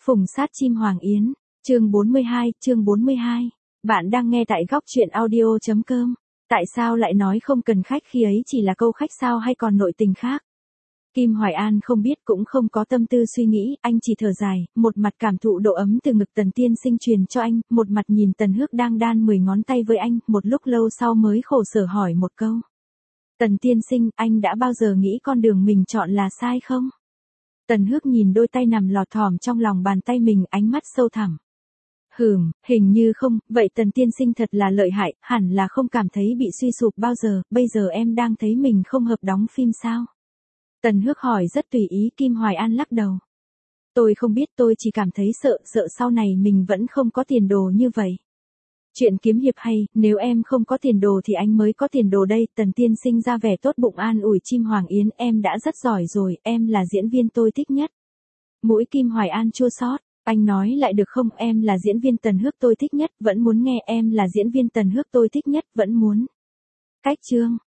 Phùng sát chim Hoàng Yến, chương 42. Bạn đang nghe tại góc truyện audio.com. Tại sao lại nói không cần khách khi ấy chỉ là câu khách sao hay còn nội tình khác? Kim Hoài An không biết cũng không có tâm tư suy nghĩ, anh chỉ thở dài, một mặt cảm thụ độ ấm từ ngực Tần tiên sinh truyền cho anh, một mặt nhìn Tần Hước đang đan 10 ngón tay với anh, một lúc lâu sau mới khổ sở hỏi một câu. Tần tiên sinh, anh đã bao giờ nghĩ con đường mình chọn là sai không? Tần Hước nhìn đôi tay nằm lọt thỏm trong lòng bàn tay mình, ánh mắt sâu thẳm. Hình như không, vậy Tần tiên sinh thật là lợi hại, hẳn là không cảm thấy bị suy sụp bao giờ, bây giờ em đang thấy mình không hợp đóng phim sao? Tần Hước hỏi rất tùy ý. Kim Hoài An lắc đầu. Tôi không biết, tôi chỉ cảm thấy sợ sau này mình vẫn không có tiền đồ như vậy. Chuyện kiếm hiệp hay, nếu em không có tiền đồ thì anh mới có tiền đồ đây. Tần tiên sinh ra vẻ tốt bụng an ủi chim Hoàng Yến, em đã rất giỏi rồi, em là diễn viên tôi thích nhất. Mũi Kim Hoài An chua xót, anh nói lại được không, em là diễn viên Tần Hước tôi thích nhất, vẫn muốn nghe, em là diễn viên Tần Hước tôi thích nhất, vẫn muốn. Cách chương.